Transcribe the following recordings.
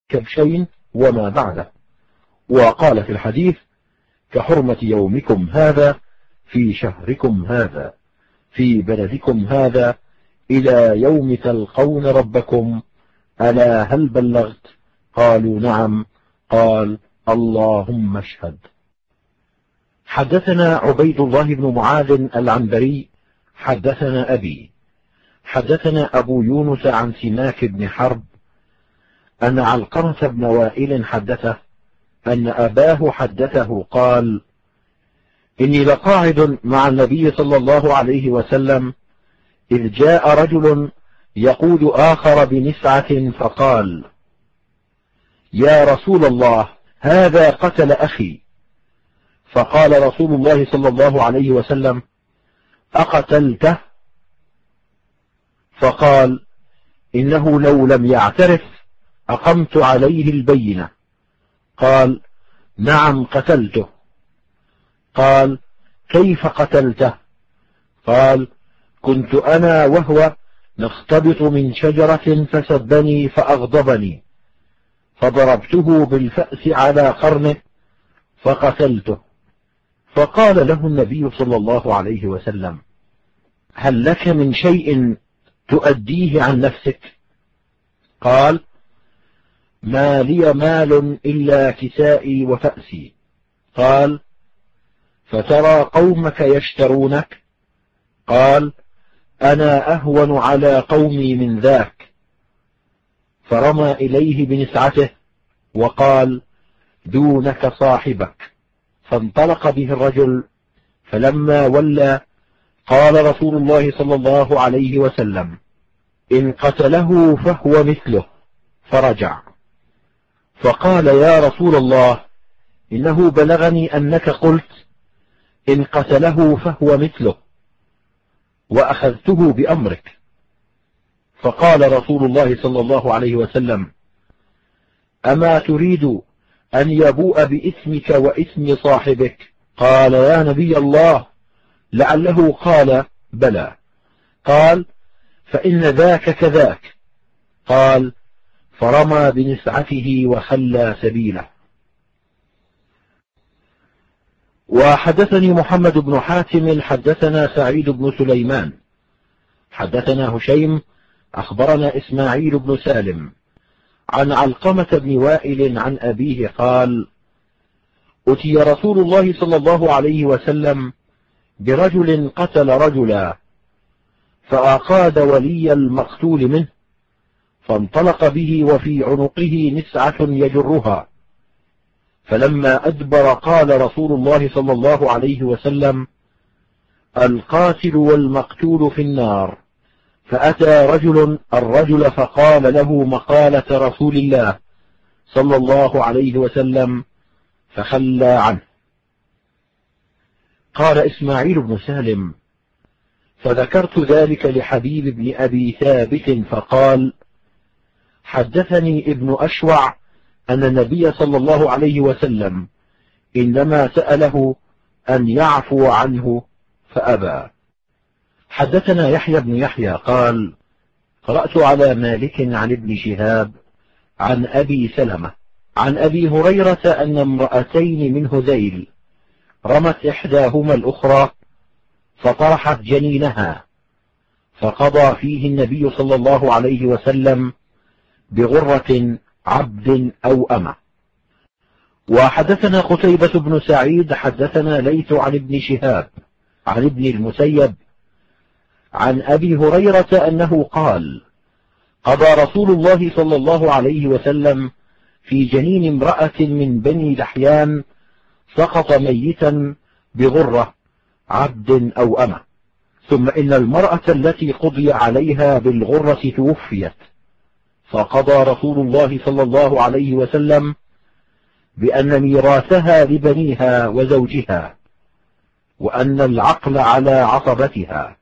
كبشين وما بعده. وقال في الحديث: كحرمة يومكم هذا في شهركم هذا في بلدكم هذا إلى يوم تلقون ربكم، ألا هل بلغت؟ قالوا: نعم. قال: اللهم اشهد. حدثنا عبيد الله بن معاذ العنبري حدثنا أبي حدثنا أبو يونس عن سماك بن حرب أن علقمة بن وائل حدثه أن أباه حدثه قال: إني لقاعد مع النبي صلى الله عليه وسلم إذ جاء رجل يقود آخر بنسعة فقال: يا رسول الله، هذا قتل أخي. فقال رسول الله صلى الله عليه وسلم: أقتلته؟ فقال: إنه لو لم يعترف أقمت عليه البينة. قال: نعم قتلته. قال: كيف قتلته؟ قال: كنت أنا وهو نختبط من شجرة فسبني فأغضبني فضربته بالفأس على قرنه فقتلته. فقال له النبي صلى الله عليه وسلم: هل لك من شيء تؤديه عن نفسك؟ قال: ما لي مال إلا كسائي وفأسي. قال: فترى قومك يشترونك؟ قال: أنا أهون على قومي من ذاك. فرمى إليه بنسعته وقال: دونك صاحبك. فانطلق به الرجل. فلما ولى قال رسول الله صلى الله عليه وسلم: إن قتله فهو مثله. فرجع فقال: يا رسول الله، إنه بلغني أنك قلت إن قتله فهو مثله، وأخذته بأمرك. فقال رسول الله صلى الله عليه وسلم: أما تريد أن يبوء بإثمك وإثم صاحبك؟ قال: يا نبي الله، لعله قال بلى. قال: فإن ذاك كذاك. قال: فرمى بنسعته وخلى سبيله. وحدثني محمد بن حاتم حدثنا سعيد بن سليمان حدثنا هشيم أخبرنا إسماعيل بن سالم عن علقمة بن وائل عن أبيه قال: أتي رسول الله صلى الله عليه وسلم برجل قتل رجلا، فأقاد ولي المقتول منه، فانطلق به وفي عنقه نسعة يجرها. فلما أدبر قال رسول الله صلى الله عليه وسلم: القاتل والمقتول في النار. فأتى رجل الرجل فقال له مقالة رسول الله صلى الله عليه وسلم فخلى عنه. قال إسماعيل بن سالم: فذكرت ذلك لحبيب بن أبي ثابت فقال: حدثني ابن أشوع أن النبي صلى الله عليه وسلم إنما سأله أن يعفو عنه فأبى. حدثنا يحيى بن يحيى قال: قرأت على مالك عن ابن شهاب عن أبي سلمة عن أبي هريرة أن امرأتين من هذيل رمت إحداهما الأخرى فطرحت جنينها، فقضى فيه النبي صلى الله عليه وسلم بغرة عبد أو أمة. وحدثنا قتيبة بن سعيد حدثنا ليث عن ابن شهاب عن ابن المسيب عن أبي هريرة أنه قال: قضى رسول الله صلى الله عليه وسلم في جنين امرأة من بني لحيان سقط ميتا بغرة عبد أو أمة، ثم إن المرأة التي قضي عليها بالغرة توفيت، فقضى رسول الله صلى الله عليه وسلم بأن ميراثها لبنيها وزوجها، وأن العقل على عصبتها.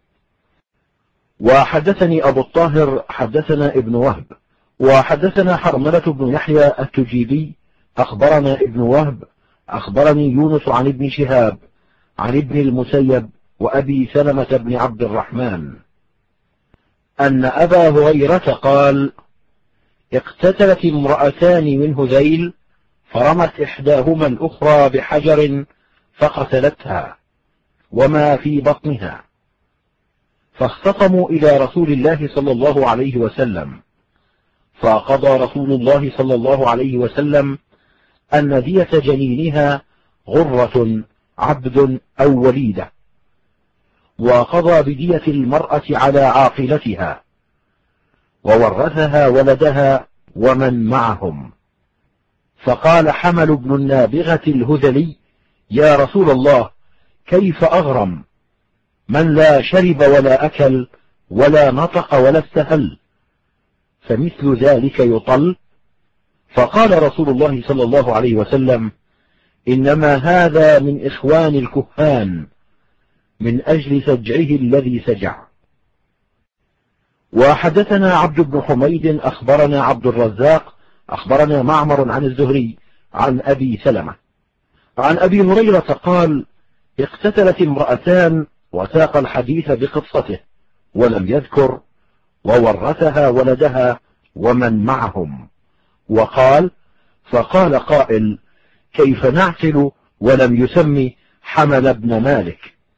وحدثني أبو الطاهر حدثنا ابن وهب وحدثنا حرملة بن يحيى التجيبي أخبرنا ابن وهب أخبرني يونس عن ابن شهاب عن ابن المسيب وأبي سلمة بن عبد الرحمن أن أبا هريرة قال: اقتتلت امرأتان من هذيل فرمت إحداهما الأخرى بحجر فقتلتها وما في بطنها، فاختصموا إلى رسول الله صلى الله عليه وسلم، فقضى رسول الله صلى الله عليه وسلم أن دية جنينها غرة عبد أو وليدة، وقضى بدية المرأة على عاقلتها، وورثها ولدها ومن معهم. فقال حمل بن النابغة الهذلي: يا رسول الله، كيف أغرم من لا شرب ولا أكل ولا نطق ولا استهل، فمثل ذلك يطل؟ فقال رسول الله صلى الله عليه وسلم: إنما هذا من إخوان الكهان من أجل سجعه الذي سجع. وحدثنا عبد بن حميد أخبرنا عبد الرزاق أخبرنا معمر عن الزهري عن أبي سلمة عن أبي هريرة قال: اقتتلت امرأتان، وساق الحديث بقصته ولم يذكر وورثها ولدها ومن معهم، وقال: فقال قائل: كيف نعقل ولم يسمي حمل بن مالك.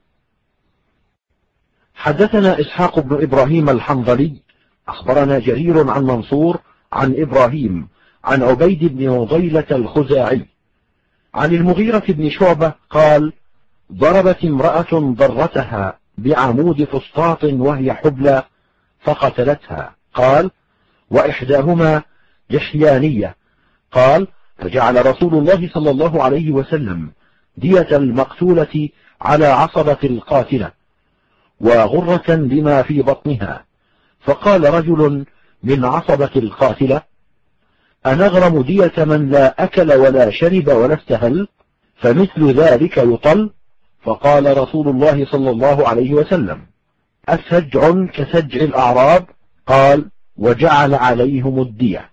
حدثنا إسحاق بن إبراهيم الحنظلي أخبرنا جرير عن منصور عن إبراهيم عن عبيد بن وضيلة الخزاعي عن المغيرة بن شعبة قال: ضربت امرأة ضرتها بعمود فسطاط وهي حبلى فقتلتها. قال: وإحداهما لحيانية. قال: فجعل رسول الله صلى الله عليه وسلم دية المقتولة على عصبة القاتلة وغرة بما في بطنها. فقال رجل من عصبة القاتلة: أنغرم دية من لا أكل ولا شرب ولا استهل، فمثل ذلك يطل؟ فقال رسول الله صلى الله عليه وسلم: أسجع كسجع الأعراب؟ قال: وجعل عليهم الدية.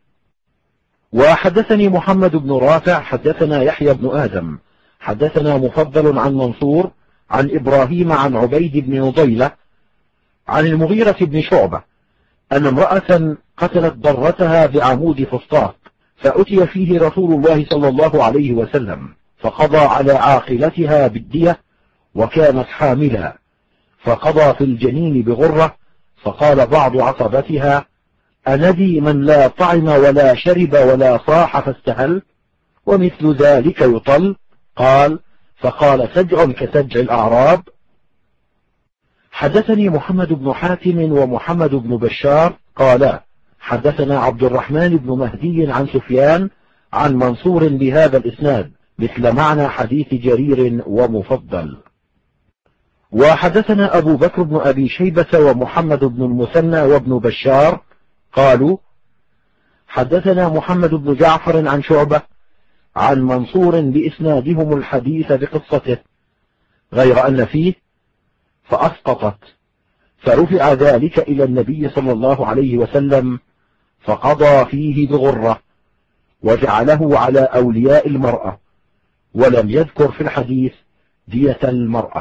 وحدثني محمد بن رافع حدثنا يحيى بن آدم حدثنا مفضل عن منصور عن إبراهيم عن عبيد بن وضيلة عن المغيرة بن شعبة أن امرأة قتلت ضرتها بعمود فسطاط، فأتي فيه رسول الله صلى الله عليه وسلم فقضى على عاقلتها بالدية، وكانت حاملا، فقضى في الجنين بغرة. فقال بعض عصبتها: أندي من لا طعم ولا شرب ولا صاح فاستهل، ومثل ذلك يطل؟ قال: فقال: سجع كسجع الأعراب. حدثني محمد بن حاتم ومحمد بن بشار قالا: حدثنا عبد الرحمن بن مهدي عن سفيان عن منصور بهذا الإسناد مثل معنى حديث جرير ومفضل. وحدثنا أبو بكر بن أبي شيبة ومحمد بن المثنى وابن بشار قالوا: حدثنا محمد بن جعفر عن شعبة عن منصور بإسنادهم الحديث بقصته، غير أن فيه: فأسقطت، فرفع ذلك إلى النبي صلى الله عليه وسلم فقضى فيه بغرة، وجعله على أولياء المرأة، ولم يذكر في الحديث دية المرأة.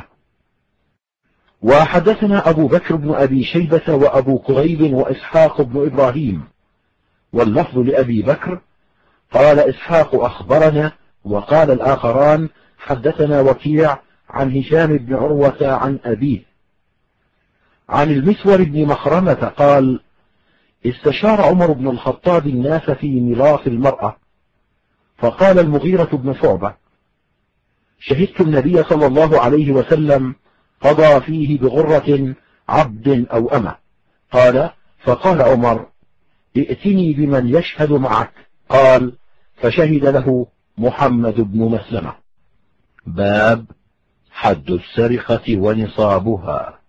وحدثنا أبو بكر بن أبي شيبة وأبو كريب وإسحاق بن إبراهيم، واللفظ لأبي بكر. قال إسحاق: أخبرنا، وقال الآخران: حدثنا وكيع عن هشام بن عروة عن أبيه عن المسور بن مخرمة قال: استشار عمر بن الخطاب الناس في ميراث المرأة، فقال المغيرة بن شعبة: شهدت النبي صلى الله عليه وسلم قضى فيه بغرة عبد أو أمة. قال: فقال عمر: ائتني بمن يشهد معك. قال: فشهد له محمد بن مسلمة. باب حد السرقة ونصابها.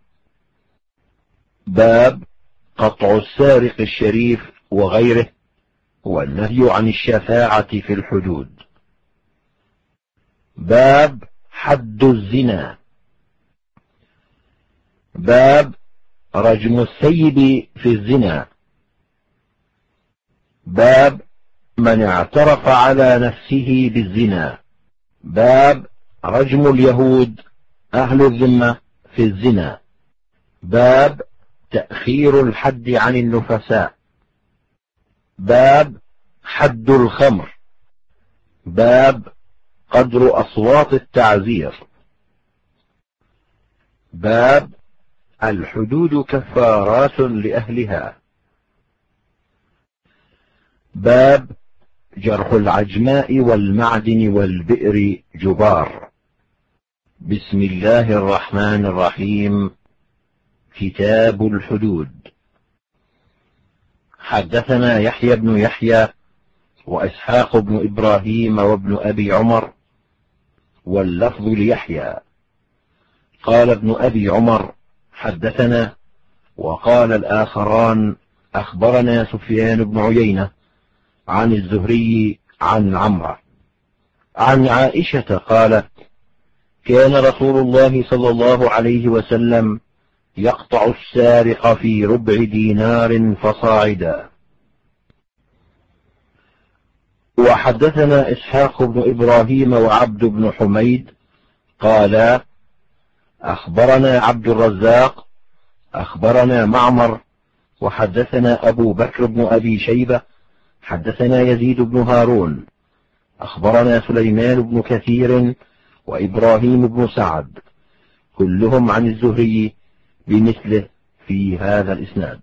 باب قطع السارق الشريف وغيره، والنهي عن الشفاعة في الحدود. باب حد الزنا. باب رجم السيب في الزنا. باب من اعترف على نفسه بالزنا. باب رجم اليهود أهل الذمة في الزنا. باب تأخير الحد عن النفساء. باب حد الخمر. باب قدر أصوات التعزير. باب الحدود كفارات لأهلها. باب جرح العجماء والمعدن والبئر جبار. بسم الله الرحمن الرحيم. كتاب الحدود. حدثنا يحيى بن يحيى وإسحاق بن إبراهيم وابن أبي عمر، واللفظ ليحيى. قال ابن أبي عمر حدثنا، وقال الآخران أخبرنا سفيان بن عيينة عن الزهري عن عمرو عن عائشة قالت: كان رسول الله صلى الله عليه وسلم يقطع السارق في ربع دينار فصاعدا. وحدثنا إسحاق بن إبراهيم وعبد بن حميد قالا: أخبرنا عبد الرزاق أخبرنا معمر، وحدثنا أبو بكر بن أبي شيبة حدثنا يزيد بن هارون أخبرنا سليمان بن كثير وإبراهيم بن سعد، كلهم عن الزهري بمثله في هذا الإسناد.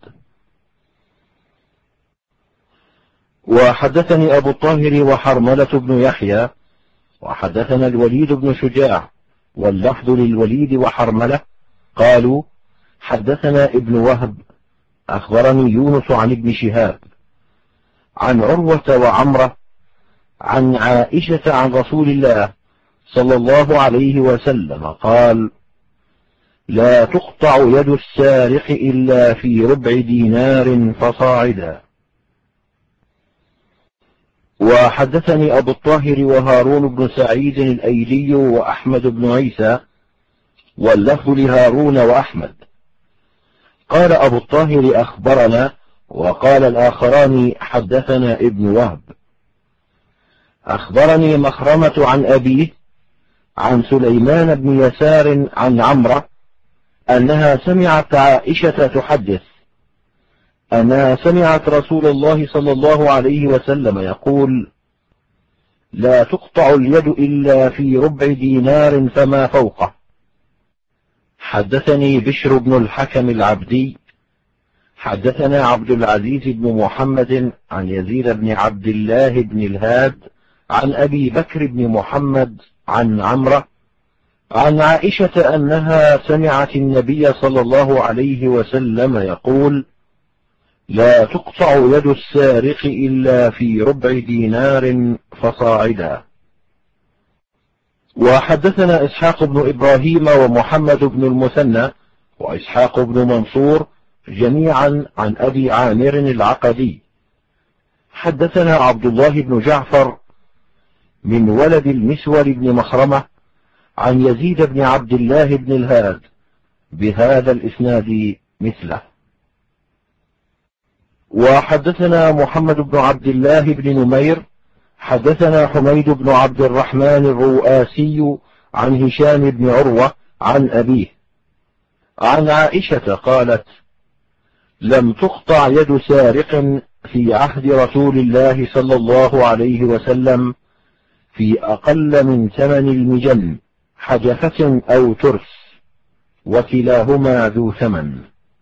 وحدثني أبو الطاهر وحرملة بن يحيى، وحدثنا الوليد بن شجاع، واللفظ للوليد وحرملة قالوا: حدثنا ابن وهب أخبرني يونس عن ابن شهاب عن عروة وعمرة عن عائشة عن رسول الله صلى الله عليه وسلم قال: لا تقطع يد السارق إلا في ربع دينار فصاعدا. وحدثني أبو الطاهر وهارون بن سعيد الأيلي وأحمد بن عيسى، واللفظ لهارون وأحمد. قال أبو الطاهر أخبرنا، وقال الآخران حدثنا ابن وهب. أخبرني مخرمة عن أبيه عن سليمان بن يسار عن عمرة أنها سمعت عائشة تحدث أنها سمعت رسول الله صلى الله عليه وسلم يقول: لا تقطع اليد إلا في ربع دينار فما فوقه. حدثني بشر بن الحكم العبدي حدثنا عبد العزيز بن محمد عن يزيد بن عبد الله بن الهاد عن أبي بكر بن محمد عن عمرة عن عائشة أنها سمعت النبي صلى الله عليه وسلم يقول: لا تقطع يد السارق إلا في ربع دينار فصاعدا. وحدثنا إسحاق بن إبراهيم ومحمد بن المثنى وإسحاق بن منصور جميعا عن أبي عامر العقدي. حدثنا عبد الله بن جعفر من ولد المسور بن مخرمة عن يزيد بن عبد الله بن الهاد بهذا الإسناد مثله. وحدثنا محمد بن عبد الله بن نمير حدثنا حميد بن عبد الرحمن الرؤاسي عن هشام بن عروة عن أبيه عن عائشة قالت: لم تقطع يد سارق في عهد رسول الله صلى الله عليه وسلم في أقل من ثمن المجن، حجفة أو ترس، وكلاهما ذو ثمن.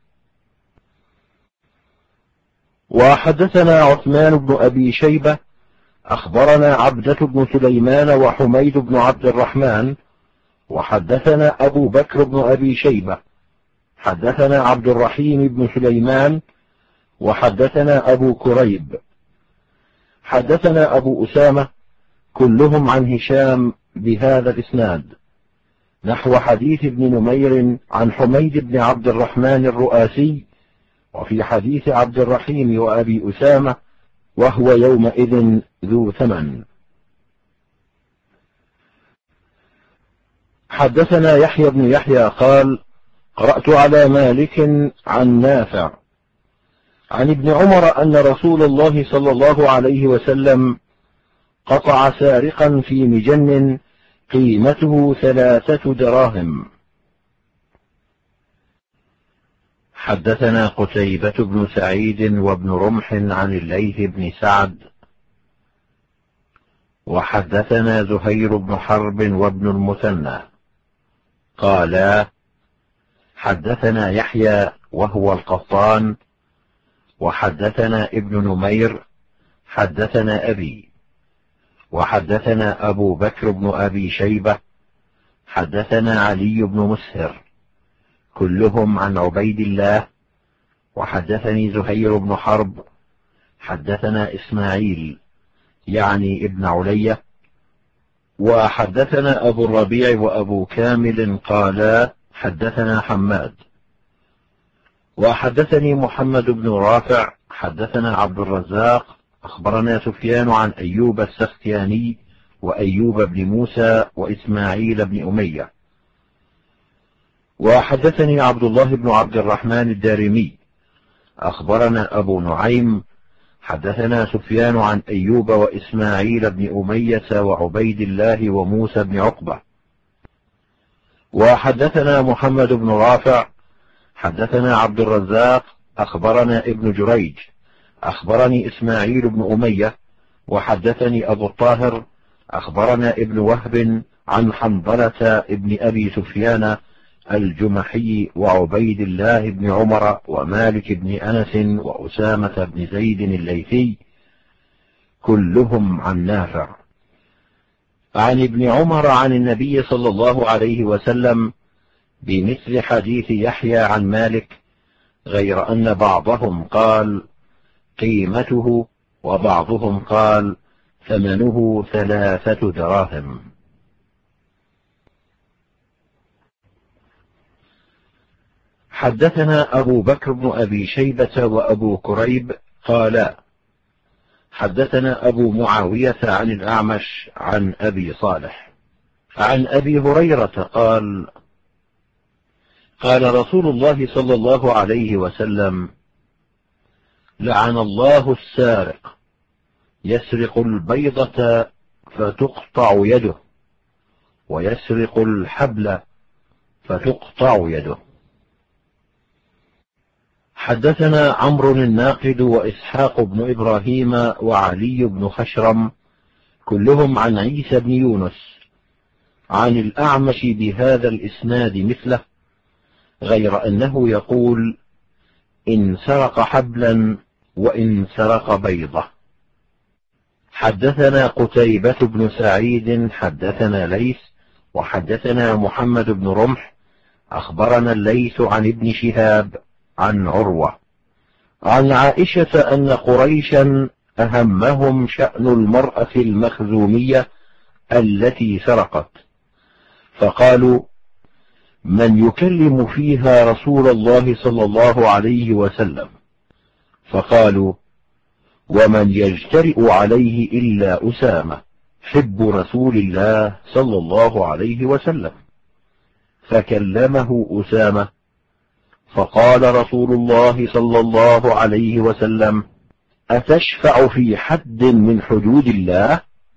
وحدثنا عثمان بن أبي شيبة أخبرنا عبدة بن سليمان وحميد بن عبد الرحمن، وحدثنا أبو بكر بن أبي شيبة حدثنا عبد الرحيم بن سليمان، وحدثنا أبو كريب حدثنا أبو أسامة، كلهم عن هشام بهذا الإسناد نحو حديث ابن نمير عن حميد بن عبد الرحمن الرؤاسي، وفي حديث عبد الرحيم وأبي أسامة وهو يومئذ ذو ثمن. حدثنا يحيى بن يحيى قال: قرأت على مالك عن نافع عن ابن عمر أن رسول الله صلى الله عليه وسلم قطع سارقا في مجن قيمته 3 دراهم. حدثنا قتيبة بن سعيد وابن رمح عن الليث بن سعد وحدثنا زهير بن حرب وابن المثنى قالا حدثنا يحيى وهو القطان وحدثنا ابن نمير حدثنا أبي وحدثنا أبو بكر بن أبي شيبة حدثنا علي بن مسهر كلهم عن عبيد الله وحدثني زهير بن حرب حدثنا إسماعيل يعني ابن علية وحدثنا أبو الربيع وأبو كامل قالا حدثنا حماد وحدثني محمد بن رافع حدثنا عبد الرزاق أخبرنا سفيان عن أيوب السختياني وأيوب بن موسى وإسماعيل بن أمية وحدثني عبد الله بن عبد الرحمن الدارمي أخبرنا أبو نعيم حدثنا سفيان عن أيوب وإسماعيل بن أمية وعبيد الله وموسى بن عقبة وحدثنا محمد بن رافع حدثنا عبد الرزاق أخبرنا ابن جريج أخبرني إسماعيل بن أمية وحدثني أبو الطاهر أخبرنا ابن وهب عن حنظلة ابن أبي سفيان الجمحي وعبيد الله بن عمر ومالك بن أنس وأسامة بن زيد الليثي كلهم عن نافع عن ابن عمر عن النبي صلى الله عليه وسلم بمثل حديث يحيى عن مالك غير أن بعضهم قال قيمته وبعضهم قال ثمنه 3 دراهم. حدثنا أبو بكر بن أبي شيبة وأبو كريب قالا حدثنا أبو معاوية عن الأعمش عن أبي صالح عن أبي هريرة قال قال رسول الله صلى الله عليه وسلم لعن الله السارق يسرق البيضة فتقطع يده ويسرق الحبل فتقطع يده. حدثنا عمرو الناقد وإسحاق بن إبراهيم وعلي بن خشرم كلهم عن عيسى بن يونس عن الأعمش بهذا الإسناد مثله غير أنه يقول إن سرق حبلا وإن سرق بيضة. حدثنا قتيبة بن سعيد حدثنا ليث وحدثنا محمد بن رمح أخبرنا الليث عن ابن شهاب عن عروة عن عائشة أن قريشا أهمهم شأن المرأة المخزومية التي سرقت فقالوا من يكلم فيها رسول الله صلى الله عليه وسلم فقالوا ومن يجترئ عليه إلا أسامة حب رسول الله صلى الله عليه وسلم فكلمه أسامة فقال رسول الله صلى الله عليه وسلم أتشفع في حد من حدود الله؟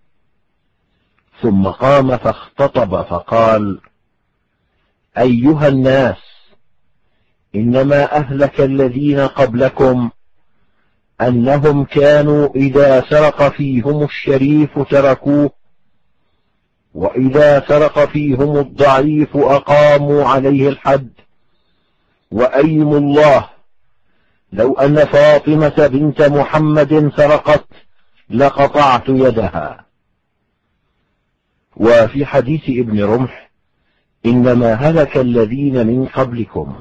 ثم قام فاختطب فقال أيها الناس إنما أهلك الذين قبلكم أنهم كانوا إذا سرق فيهم الشريف تركوه وإذا سرق فيهم الضعيف أقاموا عليه الحد وأيم الله لو أن فاطمة بنت محمد سرقت لقطعت يدها. وفي حديث ابن رمح إنما هلك الذين من قبلكم.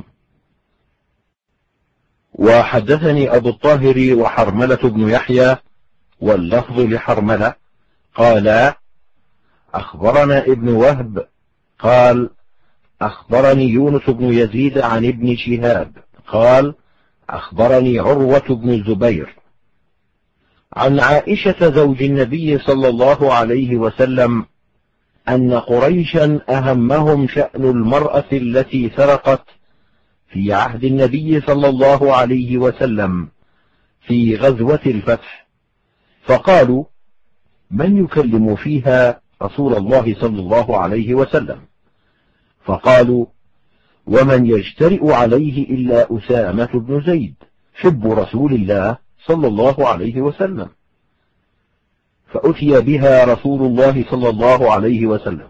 وحدثني أبو الطاهر وحرملة بن يحيى واللفظ لحرملة قالا أخبرنا ابن وهب قال أخبرني يونس بن يزيد عن ابن شهاب قال أخبرني عروة بن الزبير عن عائشة زوج النبي صلى الله عليه وسلم أن قريشا أهمهم شأن المرأة التي سرقت في عهد النبي صلى الله عليه وسلم في غزوة الفتح فقالوا من يكلم فيها رسول الله صلى الله عليه وسلم فقالوا ومن يجترئ عليه إلا أسامة بن زيد حب رسول الله صلى الله عليه وسلم. فأتي بها رسول الله صلى الله عليه وسلم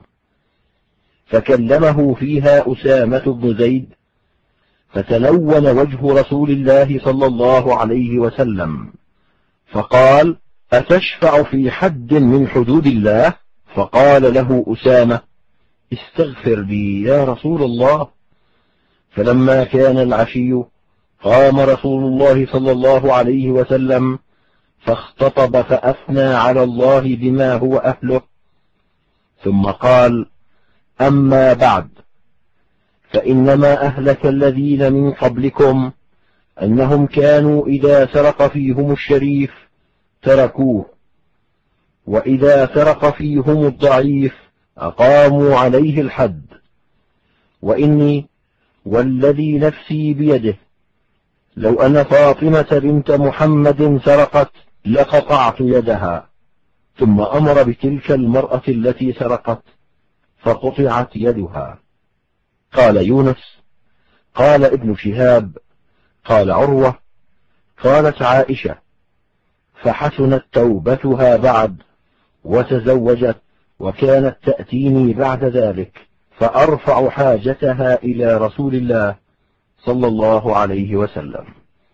فكلمه فيها أسامة بن زيد، فتلون وجه رسول الله صلى الله عليه وسلم فقال: أتشفع في حد من حدود الله؟ فقال له أسامة: استغفر لي يا رسول الله. فلما كان العشي قام رسول الله صلى الله عليه وسلم فاختطب فأثنى على الله بما هو أهله، ثم قال: أما بعد، فإنما أهلك الذين من قبلكم أنهم كانوا إذا سرق فيهم الشريف تركوه، وإذا سرق فيهم الضعيف أقاموا عليه الحد، وإني والذي نفسي بيده لو أن فاطمة بنت محمد سرقت لقطعت يدها. ثم أمر بتلك المرأة التي سرقت فقطعت يدها. قال يونس: قال ابن شهاب: قال عروة: قالت عائشة: فحسنت توبتها بعد وتزوجت، وكانت تأتيني بعد ذلك فأرفع حاجتها إلى رسول الله صلى الله عليه وسلم.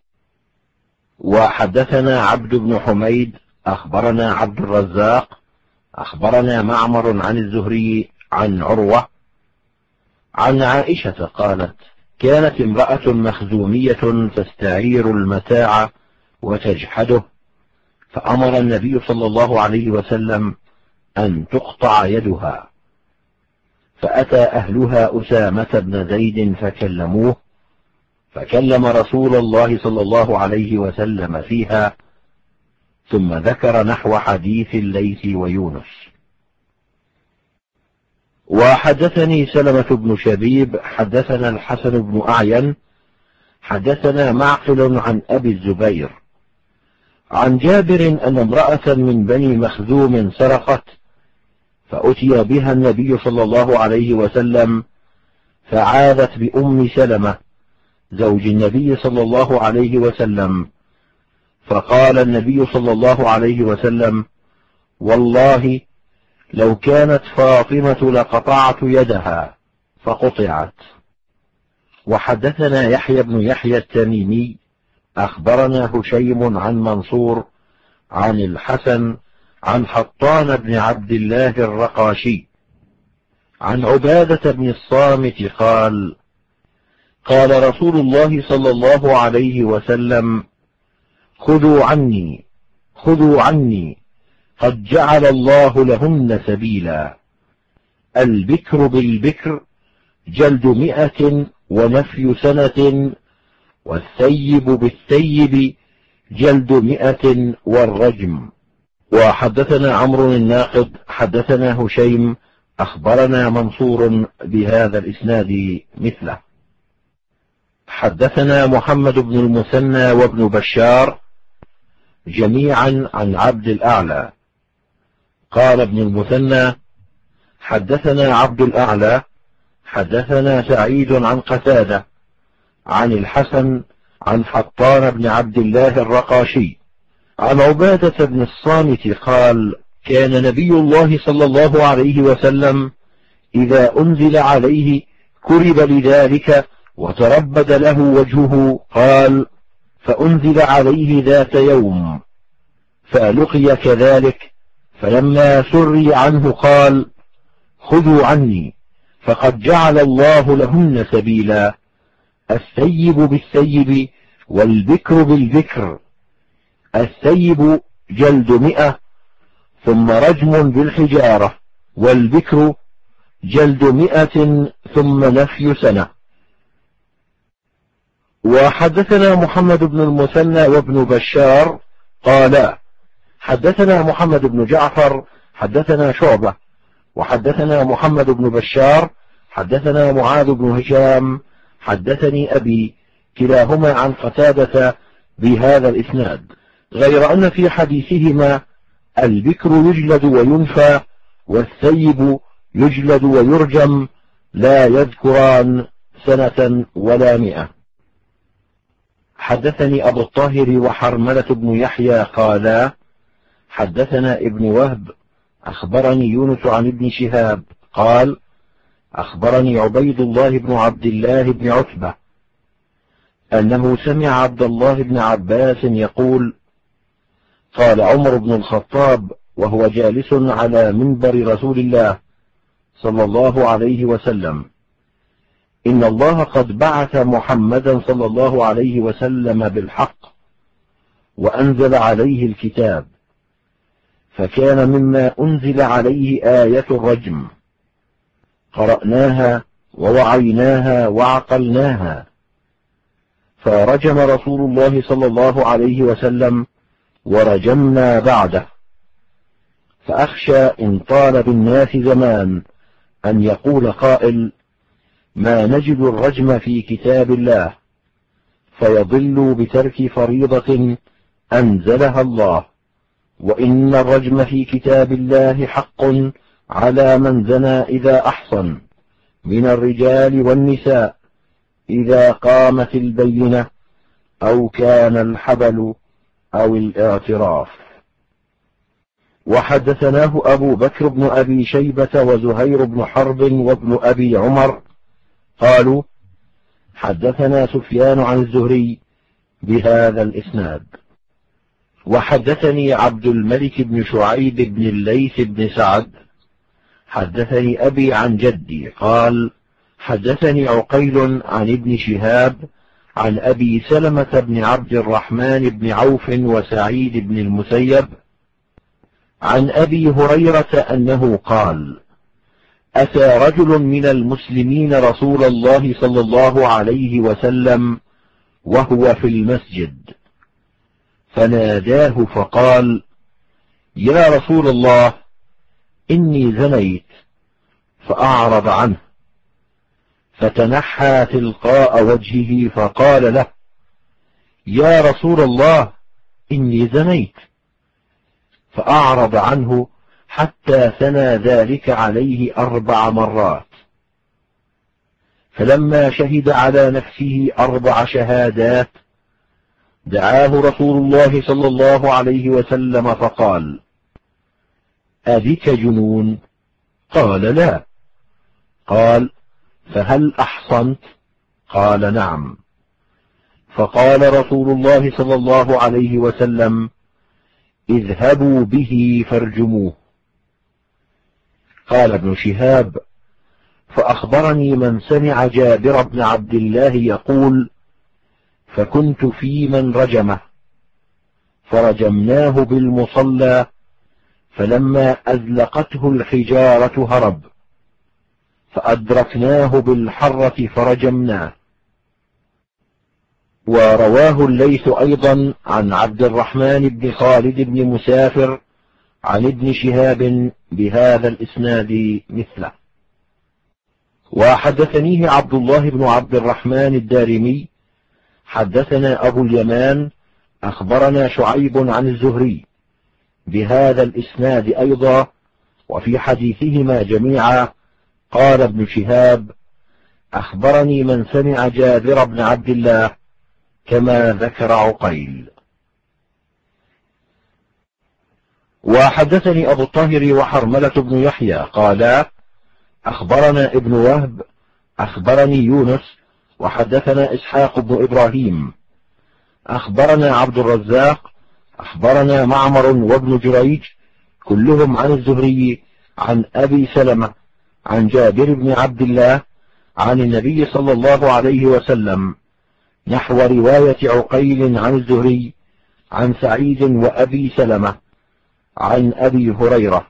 وحدثنا عبد بن حميد أخبرنا عبد الرزاق أخبرنا معمر عن الزهري عن عروة عن عائشة قالت: كانت امرأة مخزومية تستعير المتاع وتجحده، فأمر النبي صلى الله عليه وسلم أن تقطع يدها، فأتى أهلها أسامة بن زيد فكلموه، فكلم رسول الله صلى الله عليه وسلم فيها، ثم ذكر نحو حديث الليث ويونس. وحدثني سلمة بن شبيب حدثنا الحسن بن أعين حدثنا معقل عن أبي الزبير عن جابر أن امرأة من بني مخزوم سرقت، فأتي بها النبي صلى الله عليه وسلم فعاذت بأم سلمة زوج النبي صلى الله عليه وسلم، فقال النبي صلى الله عليه وسلم: والله لو كانت فاطمة لقطعت يدها، فقطعت. وحدثنا يحيى بن يحيى التميمي أخبرنا هشيم عن منصور عن الحسن عن حطان بن عبد الله الرقاشي عن عبادة بن الصامت قال: قال رسول الله صلى الله عليه وسلم: خذوا عني قد جعل الله لهن سبيلا، البكر بالبكر جلد 100 ونفي سنة، والثيب بالثيب جلد 100 والرجم. وحدثنا عمرو الناقد حدثنا هشيم أخبرنا منصور بهذا الإسناد مثله. حدثنا محمد بن المثنى وابن بشار جميعا عن عبد الأعلى قال ابن المثنى: حدثنا عبد الأعلى حدثنا سعيد عن قتادة عن الحسن عن حطان بن عبد الله الرقاشي عن عبادة بن الصامت قال: كان نبي الله صلى الله عليه وسلم إذا أنزل عليه كرب لذلك وتربد له وجهه، قال: فأنزل عليه ذات يوم فلقي كذلك، فلما سري عنه قال: خذوا عني فقد جعل الله لهن سبيلا، الثيب بالثيب والبكر بالبكر، الثيب جلد 100 ثم رجم بالحجارة، والبكر جلد 100 ثم نفي سنة. وحدثنا محمد بن المثنى وابن بشار قالا: حدثنا محمد بن جعفر حدثنا شعبة، وحدثنا محمد بن بشار حدثنا معاذ بن هشام حدثني أبي، كلاهما عن قتادة بهذا الإسناد، غير أن في حديثهما البكر يجلد وينفى والثيب يجلد ويرجم، لا يذكران سنة ولا 100. حدثني أبو الطاهر وحرملة بن يحيى قالا حدثنا ابن وهب أخبرني يونس عن ابن شهاب قال أخبرني عبيد الله بن عبد الله بن عتبة أنه سمع عبد الله بن عباس يقول قال عمر بن الخطاب وهو جالس على منبر رسول الله صلى الله عليه وسلم إن الله قد بعث محمدا صلى الله عليه وسلم بالحق وأنزل عليه الكتاب، فكان مما أنزل عليه آية الرجم، قرأناها ووعيناها وعقلناها، فرجم رسول الله صلى الله عليه وسلم ورجمنا بعده، فأخشى إن طال بالناس زمان أن يقول قائل ما نجد الرجم في كتاب الله، فيضلوا بترك فريضة أنزلها الله، وإن الرجم في كتاب الله حق على من زنى إذا أحصن من الرجال والنساء إذا قامت البينة أو كان الحبل أو الاعتراف. وحدثناه أبو بكر بن أبي شيبة وزهير بن حرب وابن أبي عمر قالوا حدثنا سفيان عن الزهري بهذا الإسناد. وحدثني عبد الملك بن شعيب بن الليث بن سعد حدثني أبي عن جدي قال حدثني عقيل عن ابن شهاب عن أبي سلمة بن عبد الرحمن بن عوف وسعيد بن المسيب عن أبي هريرة أنه قال أتى رجل من المسلمين رسول الله صلى الله عليه وسلم وهو في المسجد، فناداه فقال يا رسول الله إني زنيت، فأعرض عنه، فتنحى تلقاء وجهه فقال له يا رسول الله إني زنيت، فأعرض عنه حتى ثنى ذلك عليه 4 مرات، فلما شهد على نفسه 4 شهادات دعاه رسول الله صلى الله عليه وسلم فقال أبك جنون؟ قال لا. قال فهل أحصنت؟ قال نعم. فقال رسول الله صلى الله عليه وسلم اذهبوا به فارجموه. قال ابن شهاب فأخبرني من سمع جابر بن عبد الله يقول فكنت في من رجمه، فرجمناه بالمصلى، فلما أزلقته الحجارة هرب، فأدركناه بالحرة فرجمناه. ورواه الليث أيضا عن عبد الرحمن بن خالد بن مسافر عن ابن شهاب بهذا الإسناد مثله. وحدثنيه عبد الله بن عبد الرحمن الدارمي حدثنا أبو اليمان أخبرنا شعيب عن الزهري بهذا الإسناد أيضا، وفي حديثهما جميعا قال ابن شهاب أخبرني من سمع جابر بن عبد الله كما ذكر عقيل. وحدثني أبو الطاهر وحرملة بن يحيى قالا أخبرنا ابن وهب أخبرني يونس وحدثنا إسحاق بن إبراهيم أخبرنا عبد الرزاق أخبرنا معمر وابن جريج كلهم عن الزهري عن أبي سلمة عن جابر بن عبد الله عن النبي صلى الله عليه وسلم نحو رواية عقيل عن الزهري عن سعيد وأبي سلمة عن أبي هريرة.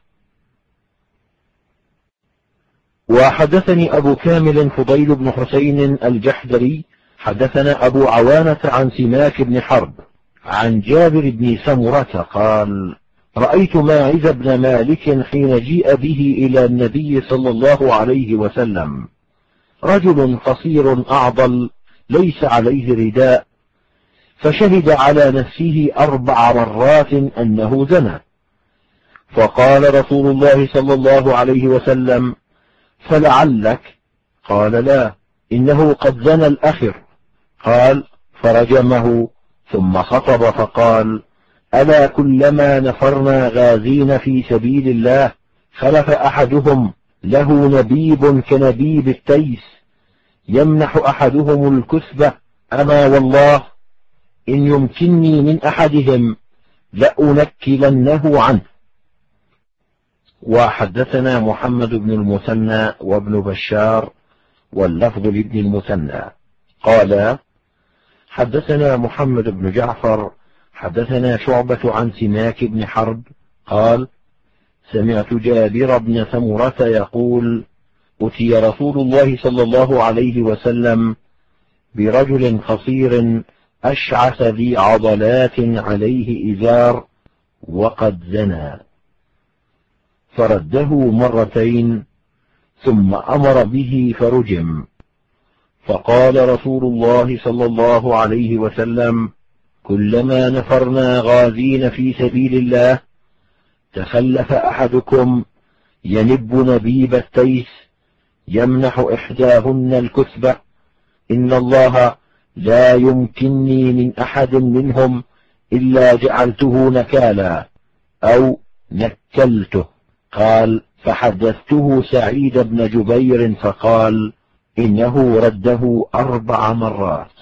وحدثني أبو كامل فضيل بن حسين الجحدري حدثنا أبو عوانة عن سماك بن حرب عن جابر بن سمرة قال رأيت ماعز بن مالك حين جيء به إلى النبي صلى الله عليه وسلم، رجل قصير أعضل ليس عليه رداء، فشهد على نفسه 4 مرات أنه زنى، فقال رسول الله صلى الله عليه وسلم فلعلك؟ قال لا، إنه قد زنى الأخر. قال: فرجمه، ثم خطب فقال: ألا كلما نفرنا غازين في سبيل الله خلف أحدهم له نبيب كنبيب التيس يمنح أحدهم الكثبة، أما والله إن يمكنني من أحدهم لأنكلنه عنه. وحدثنا محمد بن المثنى وابن بشار واللفظ لابن المثنى قال: حدثنا محمد بن جعفر حدثنا شعبة عن سماك بن حرب قال: سمعت جابر بن سمرة يقول: أتي رسول الله صلى الله عليه وسلم برجل قصير أشعث ذي عضلات عليه إزار وقد زنى، فرده مرتين ثم أمر به فرجم. فقال رسول الله صلى الله عليه وسلم: كلما نفرنا غازين في سبيل الله تخلف أحدكم ينب نبيب التيس يمنح إحداهن الكثبة، إن الله لا يمكنني من أحد منهم إلا جعلته نكالا أو نكلته. قال: فحدثته سعيد بن جبير فقال: إنه رده 4 مرات.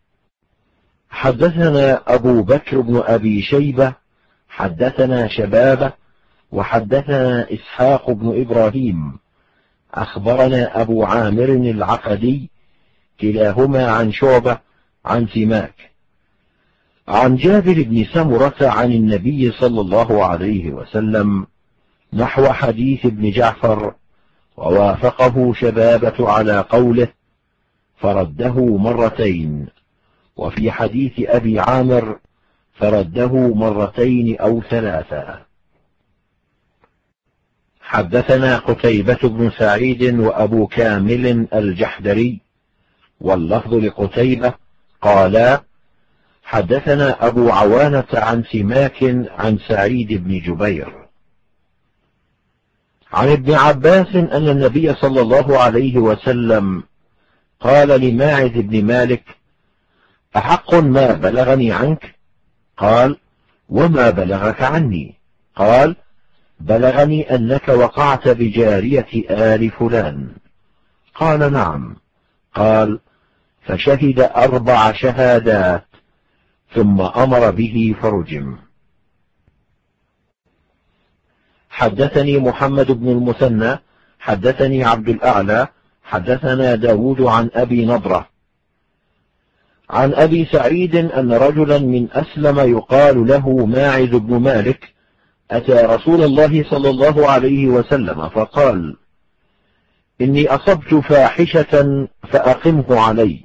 حدثنا أبو بكر بن أبي شيبة حدثنا شبابة وحدثنا إسحاق بن إبراهيم أخبرنا أبو عامر العقدي كلاهما عن شعبة عن سماك عن جابر بن سمرة عن النبي صلى الله عليه وسلم نحو حديث ابن جعفر، ووافقه شبابة على قوله فرده مرتين، وفي حديث أبي عامر فرده مرتين أو 3. حدثنا قتيبة بن سعيد وأبو كامل الجحدري واللفظ لقتيبة قالا: حدثنا أبو عوانة عن سماك عن سعيد بن جبير عن ابن عباس أن النبي صلى الله عليه وسلم قال لماعز بن مالك: أحق ما بلغني عنك؟ قال: وما بلغك عني؟ قال: بلغني أنك وقعت بجارية آل فلان. قال: نعم. قال: فشهد 4 شهادات ثم أمر به فرجم. حدثني محمد بن المثنى حدثني عبد الأعلى حدثنا داود عن أبي نضرة عن أبي سعيد أن رجلا من أسلم يقال له ماعز بن مالك أتى رسول الله صلى الله عليه وسلم فقال: إني أصبت فاحشة فأقمه علي.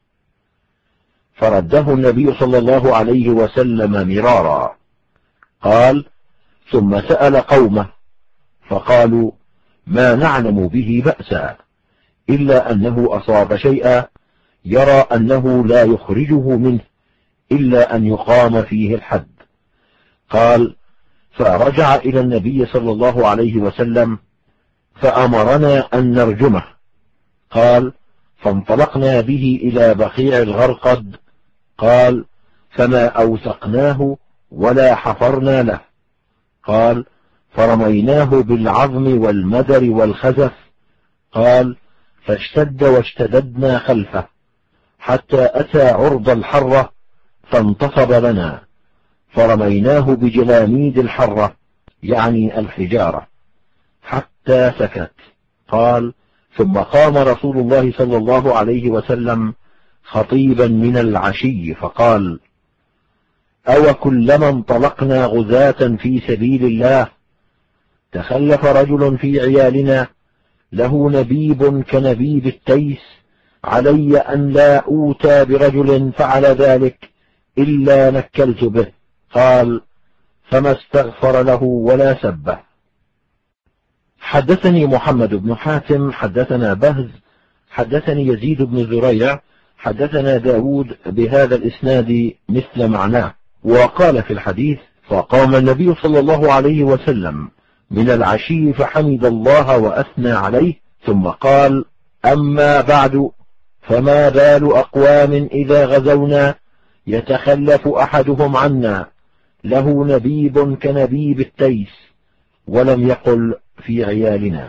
فرده النبي صلى الله عليه وسلم مرارا. قال: ثم سأل قومه فقالوا: ما نعلم به بأسا إلا أنه أصاب شيئا يرى أنه لا يخرجه منه إلا أن يقام فيه الحد. قال: فرجع إلى النبي صلى الله عليه وسلم فأمرنا أن نرجمه. قال: فانطلقنا به إلى بقيع الغرقد. قال: فما أوثقناه ولا حفرنا له. قال: فرميناه بالعظم والمدر والخزف. قال: فاشتد واشتددنا خلفه حتى أتى عرض الحرة فانتصب لنا، فرميناه بجلاميد الحرة يعني الحجارة حتى سكت. قال: ثم قام رسول الله صلى الله عليه وسلم خطيبا من العشي فقال: أو كلما انطلقنا غزاة في سبيل الله تخلف رجل في عيالنا له نبيب كنبيب التيس، علي أن لا أوتى برجل فعل ذلك إلا نكلت به. قال: فما استغفر له ولا سبه. حدثني محمد بن حاتم حدثنا بهز حدثني يزيد بن زريع حدثنا داود بهذا الإسناد مثل معناه، وقال في الحديث: فقام النبي صلى الله عليه وسلم من العشي فحمد الله وأثنى عليه، ثم قال: أما بعد، فما بال أقوام إذا غزونا يتخلف أحدهم عنا له نبيب كنبيب التيس ولم يقل في عيالنا.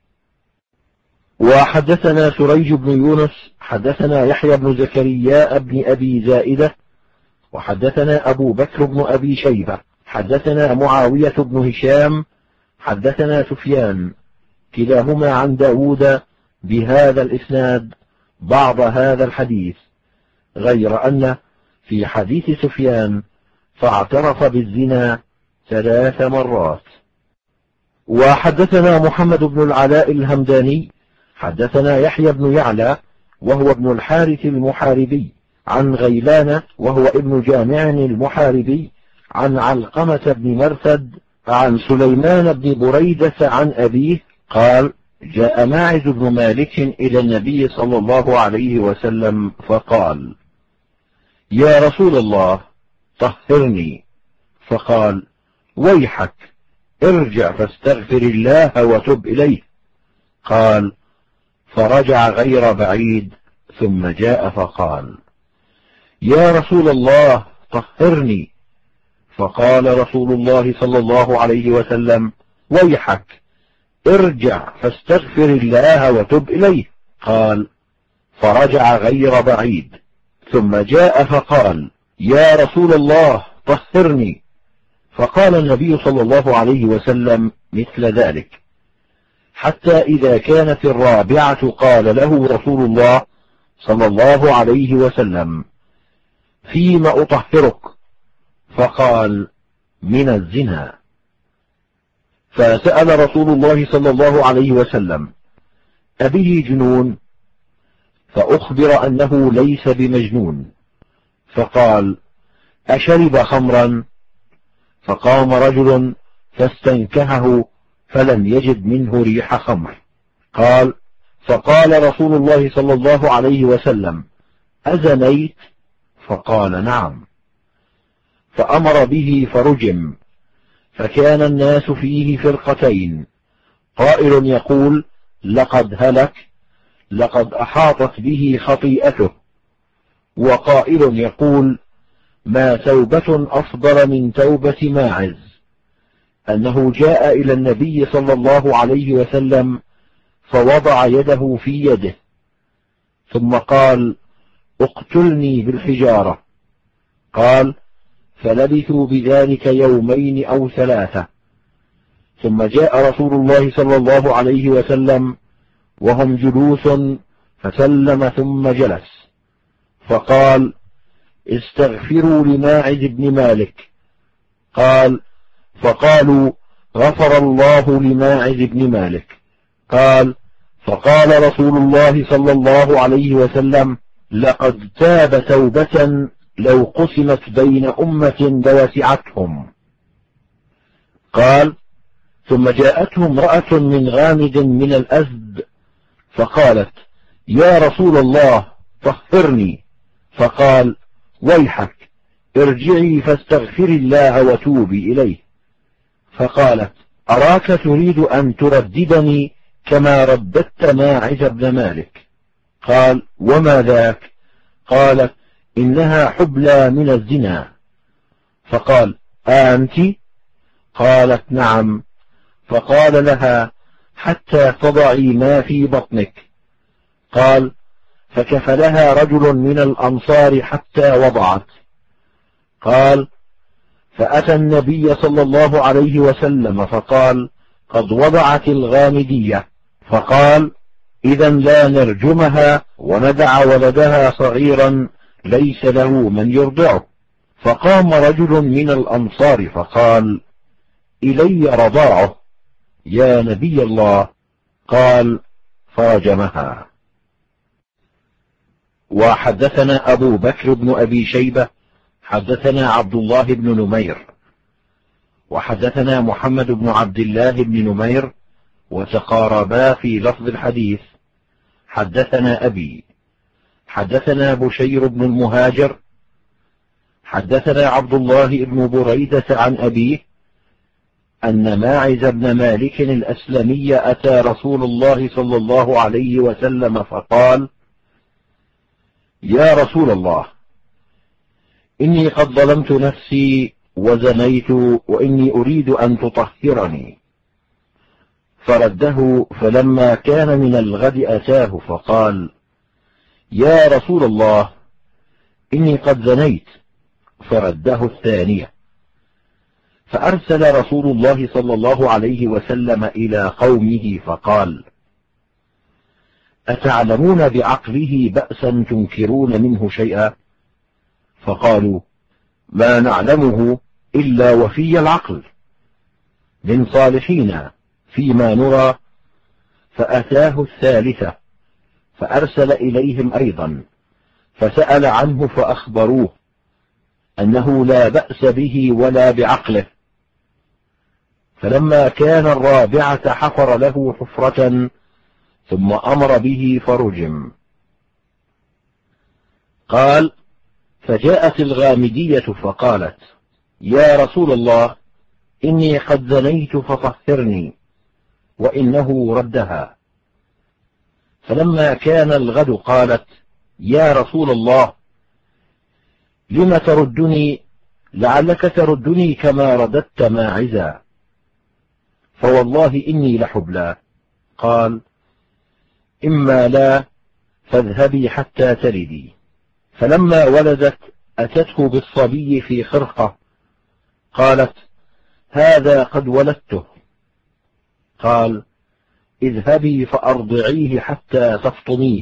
وحدثنا سريج بن يونس حدثنا يحيى بن زكريا بن أبي زائدة وحدثنا أبو بكر بن أبي شيبة حدثنا معاوية بن هشام حدثنا سفيان كلاهما عن داود بهذا الإسناد بعض هذا الحديث، غير أن في حديث سفيان فاعترف بالزنا 3 مرات. وحدثنا محمد بن العلاء الهمداني حدثنا يحيى بن يعلى وهو ابن الحارث المحاربي عن غيلان وهو ابن جامع المحاربي عن علقمة بن مرثد عن سليمان بن بريدة عن أبيه قال: جاء ماعز بن مالك إلى النبي صلى الله عليه وسلم فقال: يا رسول الله طهرني. فقال: ويحك ارجع فاستغفر الله وتب إليه. قال: فرجع غير بعيد ثم جاء فقال: يا رسول الله طهرني. فقال رسول الله صلى الله عليه وسلم: ويحك ارجع فاستغفر الله وتب إليه. قال: فرجع غير بعيد ثم جاء فقال: يا رسول الله طهرني. فقال النبي صلى الله عليه وسلم مثل ذلك، حتى إذا كانت الرابعة قال له رسول الله صلى الله عليه وسلم: فيما أطهرك؟ فقال: من الزنا. فسأل رسول الله صلى الله عليه وسلم: أبه جنون؟ فأخبر أنه ليس بمجنون. فقال: أشرب خمرا؟ فقام رجل فاستنكهه فلم يجد منه ريح خمر. قال: فقال رسول الله صلى الله عليه وسلم: أزنيت؟ فقال: نعم. فأمر به فرجم، فكان الناس فيه فرقتين، قائل يقول: لقد هلك، لقد أحاطت به خطيئته، وقائل يقول: ما توبة أفضل من توبة ماعز، أنه جاء إلى النبي صلى الله عليه وسلم فوضع يده في يده ثم قال: اقتلني بالحجارة. قال: فلبثوا بذلك 2 أو 3، ثم جاء رسول الله صلى الله عليه وسلم وهم جلوس فسلم ثم جلس، فقال: استغفروا لماعز بن مالك. قال: فقالوا: غفر الله لماعز بن مالك. قال: فقال رسول الله صلى الله عليه وسلم: لقد تاب توبة لو قسمت بين أمة لوسعتهم. قال: ثم جاءته امرأة من غامد من الأزد فقالت: يا رسول الله طهرني. فقال: ويحك ارجعي فاستغفري الله وتوبي إليه. فقالت: أراك تريد أن ترددني كما رددت ماعز بن مالك. قال: وما ذاك؟ قالت: إنها حبلى من الزنا. فقال: أنت؟ قالت: نعم. فقال لها: حتى تضعي ما في بطنك. قال: فكفلها رجل من الأنصار حتى وضعت. قال: فأتى النبي صلى الله عليه وسلم فقال: قد وضعت الغامدية. فقال: إذا لا نرجمها وندع ولدها صغيرا ليس له من يرضعه. فقام رجل من الأنصار فقال: إلي رضاعه يا نبي الله. قال: فرجمها. وحدثنا أبو بكر بن أبي شيبة حدثنا عبد الله بن نمير وحدثنا محمد بن عبد الله بن نمير وتقاربا في لفظ الحديث. حدثنا أبي حدثنا بشير بن المهاجر حدثنا عبد الله بن بريدة عن أبيه أن ماعز بن مالك الأسلمي أتى رسول الله صلى الله عليه وسلم فقال: يا رسول الله، إني قد ظلمت نفسي وزنيت وإني أريد أن تطهرني. فرده، فلما كان من الغد أتاه فقال: يا رسول الله، إني قد زنيت. فرده الثانية. فأرسل رسول الله صلى الله عليه وسلم إلى قومه فقال: أتعلمون بعقله بأسا تنكرون منه شيئا؟ فقالوا: ما نعلمه إلا وفي العقل من صالحين فيما نرى. فأتاه الثالثة، فأرسل إليهم أيضا، فسأل عنه فأخبروه أنه لا بأس به ولا بعقله. فلما كان الرابعة حفر له حفرة ثم أمر به فرجم. قال: فجاءت الغامدية فقالت: يا رسول الله، إني قد زنيت فطهرني، وإنه ردها. فلما كان الغد قالت: يا رسول الله، لم تردني؟ لعلك تردني كما رددت ماعزا، فوالله إني لحبلى. قال: إما لا، فاذهبي حتى تلدي. فلما ولدت أتته بالصبي في خرقة، قالت: هذا قد ولدته. قال: اذهبي فأرضعيه حتى تفطميه.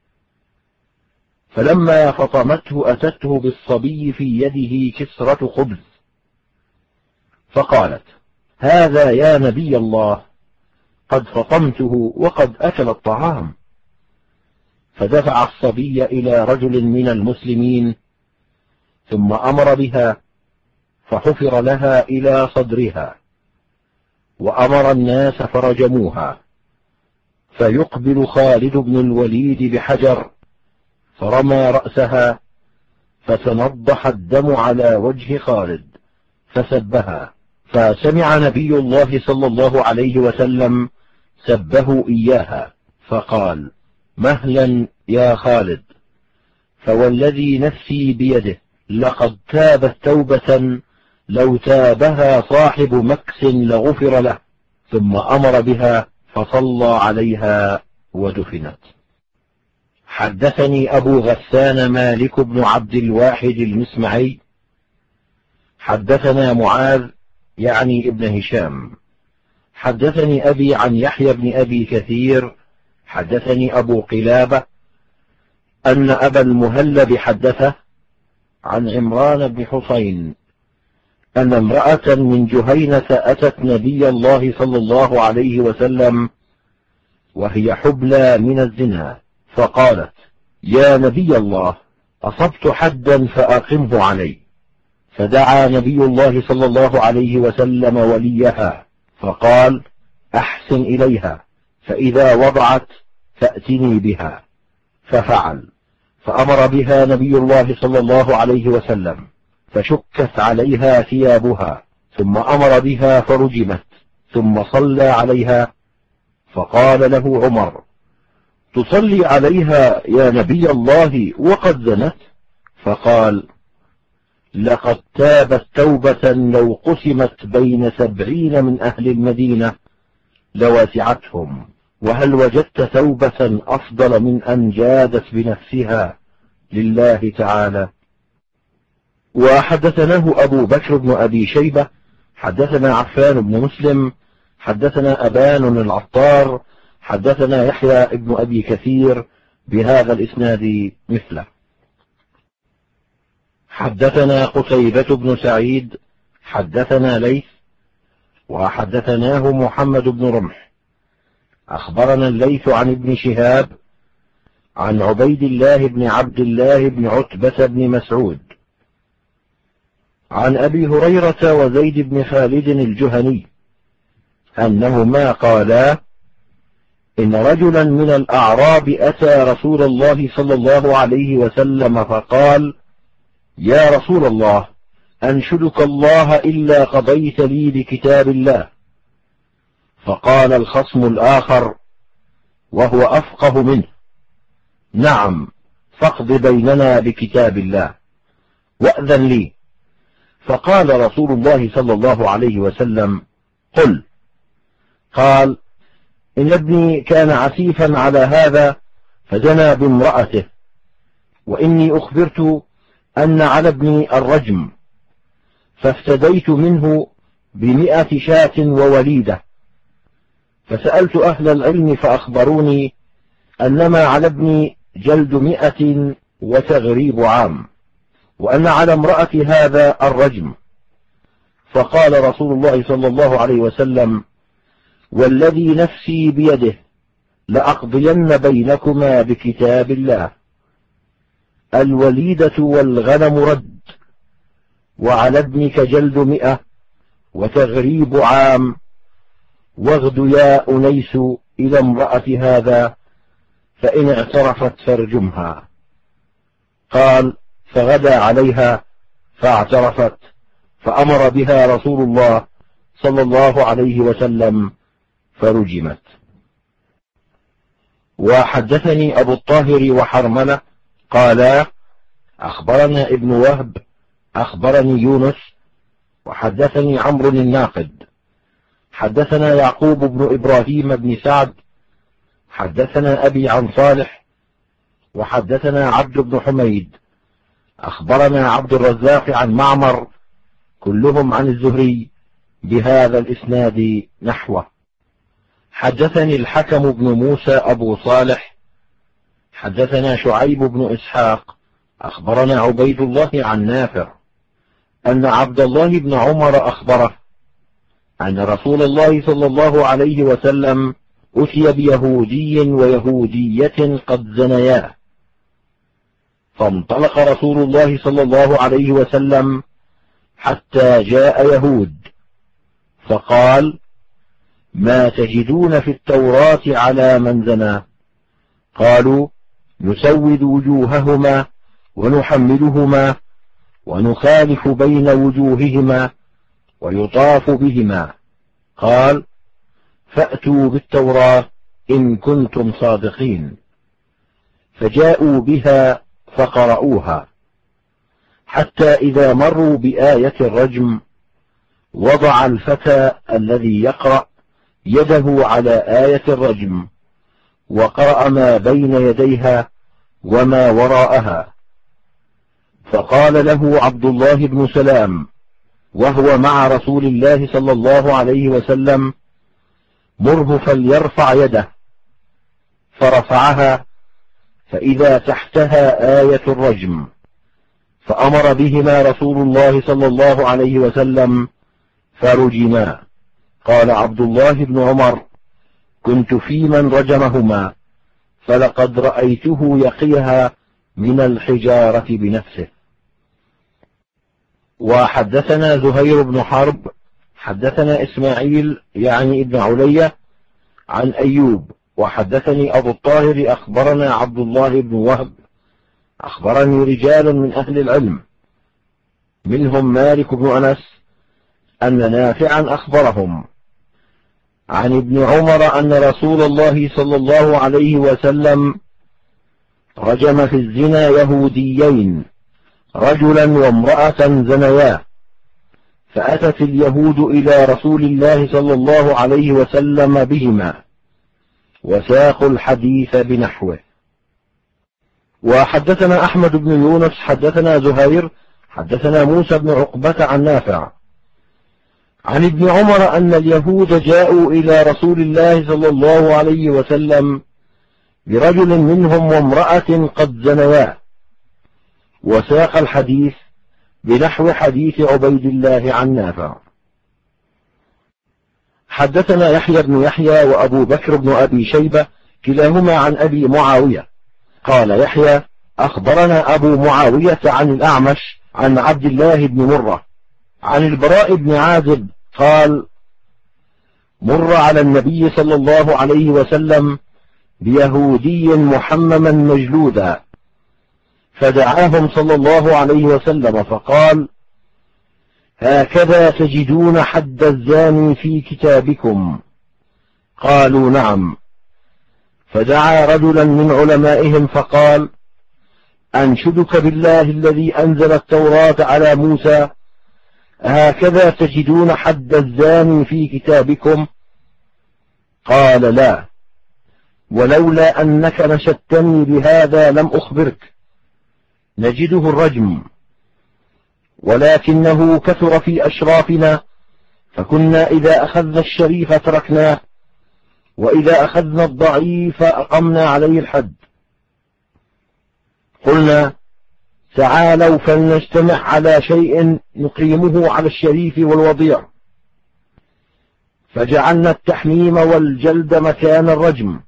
فلما فطمته أتته بالصبي في يده كسرة خبز، فقالت: هذا يا نبي الله، قد فطمته وقد أكل الطعام. فدفع الصبي إلى رجل من المسلمين، ثم أمر بها، فحفر لها إلى صدرها، وأمر الناس فرجموها. فيقبل خالد بن الوليد بحجر، فرمى رأسها، فتنضح الدم على وجه خالد، فسبها. فسمع نبي الله صلى الله عليه وسلم سبه إياها، فقال: مهلا يا خالد، فوالذي نفسي بيده لقد تابت توبة لو تابها صاحب مكس لغفر له. ثم أمر بها فصلى عليها ودفنت. حدثني أبو غسان مالك بن عبد الواحد المسمعي حدثنا معاذ يعني ابن هشام حدثني أبي عن يحيى بن أبي كثير حدثني أبو قلابة أن أبا المهلب حدثه عن عمران بن حسين أن امرأة من جهينة أتت نبي الله صلى الله عليه وسلم وهي حبلى من الزنا، فقالت: يا نبي الله، أصبت حدا فأقمه علي. فدعا نبي الله صلى الله عليه وسلم وليها، فقال: أحسن إليها، فإذا وضعت فأتني بها. ففعل، فأمر بها نبي الله صلى الله عليه وسلم، فشكت عليها ثيابها، ثم أمر بها فرجمت، ثم صلى عليها. فقال له عمر: تصلي عليها يا نبي الله وقد زنت؟ فقال: لقد تابت توبة لو قسمت بين 70 من أهل المدينة لوسعتهم، وهل وجدت توبة أفضل من أن جادت بنفسها لله تعالى؟ وحدثناه أبو بكر بن أبي شيبة حدثنا عفان بن مسلم حدثنا أبان العطار حدثنا يحيى بن أبي كثير بهذا الإسناد مثله. حدثنا قتيبة بن سعيد حدثنا ليث وحدثناه محمد بن رمح أخبرنا الليث عن ابن شهاب عن عبيد الله بن عبد الله بن عتبة بن مسعود عن أبي هريرة وزيد بن خالد الجهني أنهما قالا: إن رجلا من الأعراب أتى رسول الله صلى الله عليه وسلم فقال: يا رسول الله، أنشدك الله إلا قضيت لي بكتاب الله. فقال الخصم الآخر وهو أفقه منه: نعم، فاقض بيننا بكتاب الله وأذن لي. فقال رسول الله صلى الله عليه وسلم: قل. قال: إن ابني كان عسيفا على هذا فزنى بامرأته، وإني أخبرت أن على ابني الرجم، فافتديت منه ب100 شاة ووليدة. فسألت أهل العلم فأخبروني أنما على ابني جلد 100 وتغريب عام، وأن على امرأة هذا الرجم. فقال رسول الله صلى الله عليه وسلم: والذي نفسي بيده لأقضين بينكما بكتاب الله، الوليدة والغنم رد، وعلى ابنك جلد 100 وتغريب عام، واغد يا أنيس إلى امرأة هذا، فإن اعترفت فارجمها. قال: فغدا عليها فاعترفت، فأمر بها رسول الله صلى الله عليه وسلم فرجمت. وحدثني أبو الطاهر وحرملة قالا: أخبرنا ابن وهب أخبرني يونس، وحدثني عمرو الناقد، حدثنا يعقوب بن إبراهيم بن سعد، حدثنا أبي عن صالح، وحدثنا عبد بن حميد، أخبرنا عبد الرزاق عن معمر، كلهم عن الزهري بهذا الإسناد نحوه. حدثني الحكم بن موسى أبو صالح، حدثنا شعيب بن إسحاق، أخبرنا عبيد الله عن نافع أن عبد الله بن عمر أخبره أن رسول الله صلى الله عليه وسلم أتي بيهودي ويهودية قد زنيا، فانطلق رسول الله صلى الله عليه وسلم حتى جاء يهود، فقال: ما تجدون في التوراة على من زنى؟ قالوا: نسود وجوههما ونحملهما ونخالف بين وجوههما ويطاف بهما. قال: فأتوا بالتوراة إن كنتم صادقين. فجاءوا بها فقرأوها، حتى إذا مروا بآية الرجم وضع الفتى الذي يقرأ يده على آية الرجم، وقرأ ما بين يديها وما وراءها. فقال له عبد الله بن سلام وهو مع رسول الله صلى الله عليه وسلم: مره فليرفع يده. فرفعها، فإذا تحتها آية الرجم، فأمر بهما رسول الله صلى الله عليه وسلم فرجما. قال عبد الله بن عمر: كنت في من رجمهما، فلقد رأيته يقيها من الحجارة بنفسه. وحدثنا زهير بن حرب حدثنا إسماعيل يعني ابن علية عن أيوب، وحدثني أبو الطاهر أخبرنا عبد الله بن وهب، أخبرني رجال من أهل العلم منهم مالك بن أنس أن نافعا أخبرهم عن ابن عمر أن رسول الله صلى الله عليه وسلم رجم في الزنا يهوديين، رجلا وامرأة زنيا، فأتت اليهود إلى رسول الله صلى الله عليه وسلم بهما، وساقوا الحديث بنحوه. وحدثنا أحمد بن يونس حدثنا زهير حدثنا موسى بن عقبة عن نافع عن ابن عمر أن اليهود جاءوا إلى رسول الله صلى الله عليه وسلم برجل منهم وامرأة قد زنيا، وساق الحديث بنحو حديث عبيد الله عن نافع. حدثنا يحيى بن يحيى وأبو بكر بن أبي شيبة كلاهما عن أبي معاوية قال يحيى: أخبرنا أبو معاوية عن الأعمش عن عبد الله بن مرة عن البراء بن عازب قال: مر على النبي صلى الله عليه وسلم بيهودي محمما مجلودا، فدعاهم صلى الله عليه وسلم فقال: هكذا تجدون حد الزاني في كتابكم؟ قالوا: نعم. فدعا رجلا من علمائهم فقال: أنشدك بالله الذي أنزل التوراة على موسى هكذا تجدون حد الزاني في كتابكم؟ قال لا، ولولا أنك نشدتني بهذا لم أخبرك. نجده الرجم، ولكنه كثر في أشرافنا، فكنا إذا أخذنا الشريف تركناه، وإذا أخذنا الضعيف أقمنا عليه الحد. قلنا تعالوا فلنجتمع على شيء نقيمه على الشريف والوضيع، فجعلنا التحميم والجلد مكان الرجم.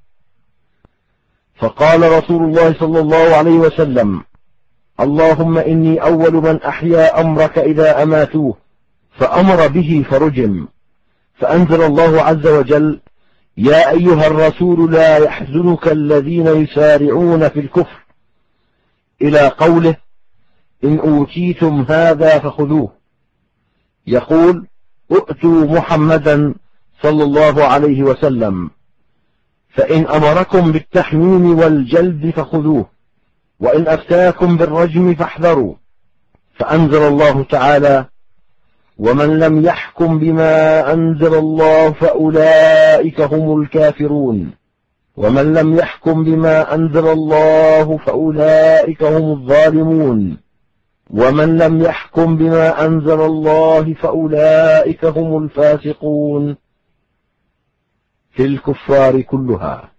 فقال رسول الله صلى الله عليه وسلم: اللهم إني أول من أحيا أمرك إذا أماتوه، فأمر به فرجم. فأنزل الله عز وجل: يا أيها الرسول لا يحزنك الذين يسارعون في الكفر، إلى قوله: إن أوتيتم هذا فخذوه. يقول: ائتوا محمدا صلى الله عليه وسلم، فإن أمركم بالتحميم والجلد فخذوه، وإن أفتاكم بالرجم فاحذروا. فأنزل الله تعالى: ومن لم يحكم بما أنزل الله فأولئك هم الكافرون، ومن لم يحكم بما أنزل الله فأولئك هم الظالمون، ومن لم يحكم بما أنزل الله فأولئك هم الفاسقون. في الكفار كلها.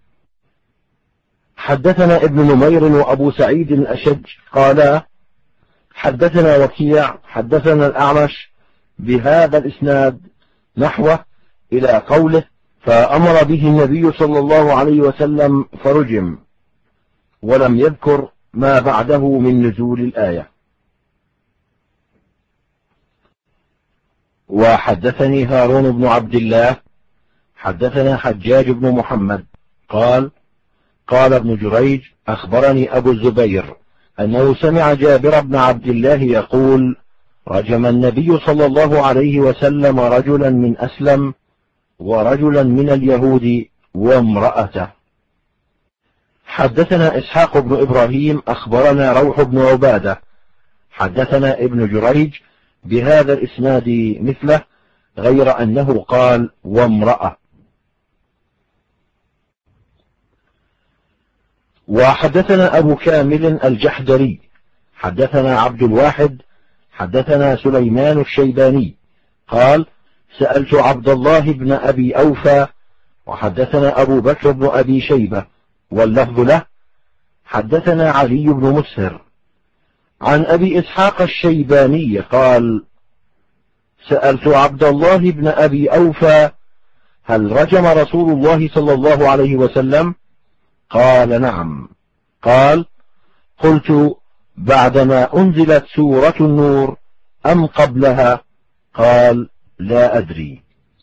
حدثنا ابن نمير وأبو سعيد الأشج قالا: حدثنا وكيع حدثنا الأعمش بهذا الإسناد نحوه إلى قوله: فأمر به النبي صلى الله عليه وسلم فرجم، ولم يذكر ما بعده من نزول الآية. وحدثني هارون بن عبد الله حدثنا حجاج بن محمد قال: قال ابن جريج: أخبرني أبو الزبير أنه سمع جابر بن عبد الله يقول: رجم النبي صلى الله عليه وسلم رجلا من أسلم ورجلا من اليهود وامرأته. حدثنا إسحاق بن إبراهيم أخبرنا روح بن عبادة حدثنا ابن جريج بهذا الإسناد مثله، غير أنه قال: وامرأة. وحدثنا أبو كامل الجحدري حدثنا عبد الواحد حدثنا سليمان الشيباني قال: سألت عبد الله بن أبي أوفى، وحدثنا أبو بكر بن أبي شيبة واللفظ له، حدثنا علي بن مسهر عن أبي إسحاق الشيباني قال: سألت عبد الله بن أبي أوفى: هل رجم رسول الله صلى الله عليه وسلم؟ قال: نعم. قال: قلت: بعدما أنزلت سورة النور أم قبلها؟ قال: لا أدري.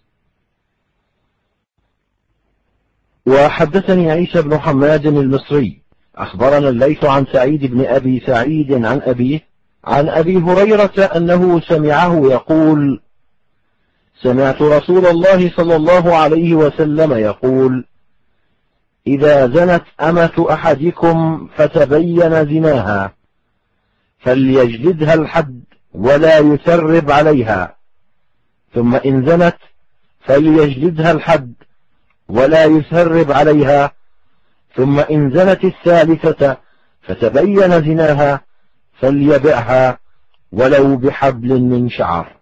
وحدثني عيسى بن حماد المصري أخبرنا الليث عن سعيد بن أبي سعيد عن أبيه عن أبي هريرة أنه سمعه يقول: سمعت رسول الله صلى الله عليه وسلم يقول: إذا زنت أمة أحدكم فتبين زناها فليجلدها الحد ولا يثرب عليها، ثم إن زنت فليجلدها الحد ولا يثرب عليها، ثم إن زنت الثالثة فتبين زناها فليبعها ولو بحبل من شعر.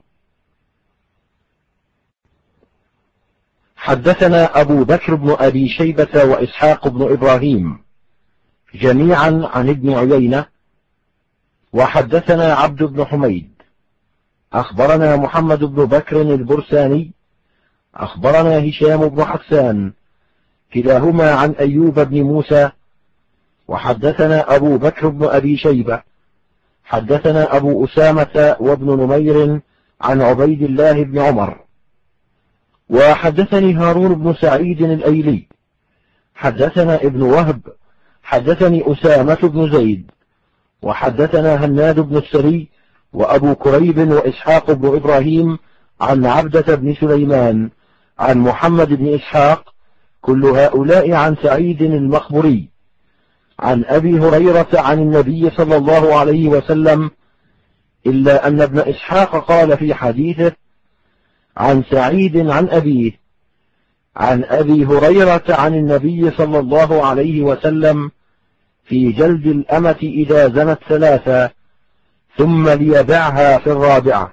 حدثنا أبو بكر بن أبي شيبة وإسحاق بن إبراهيم جميعا عن ابن عيينة، وحدثنا عبد بن حميد أخبرنا محمد بن بكر البرساني أخبرنا هشام بن حسان كلاهما عن أيوب بن موسى، وحدثنا أبو بكر بن أبي شيبة حدثنا أبو أسامة وابن نمير عن عبيد الله بن عمر، وحدثني هارون بن سعيد الأيلي حدثنا ابن وهب حدثني أسامة بن زيد، وحدثنا هناد بن السري وأبو كريب وإسحاق بن إبراهيم عن عبدة بن سليمان عن محمد بن إسحاق، كل هؤلاء عن سعيد المقبري عن أبي هريرة عن النبي صلى الله عليه وسلم، إلا أن ابن إسحاق قال في حديثه عن سعيد عن أبيه عن أبي هريرة عن النبي صلى الله عليه وسلم في جلد الأمة إذا زنت 3 ثم ليبعها في 4.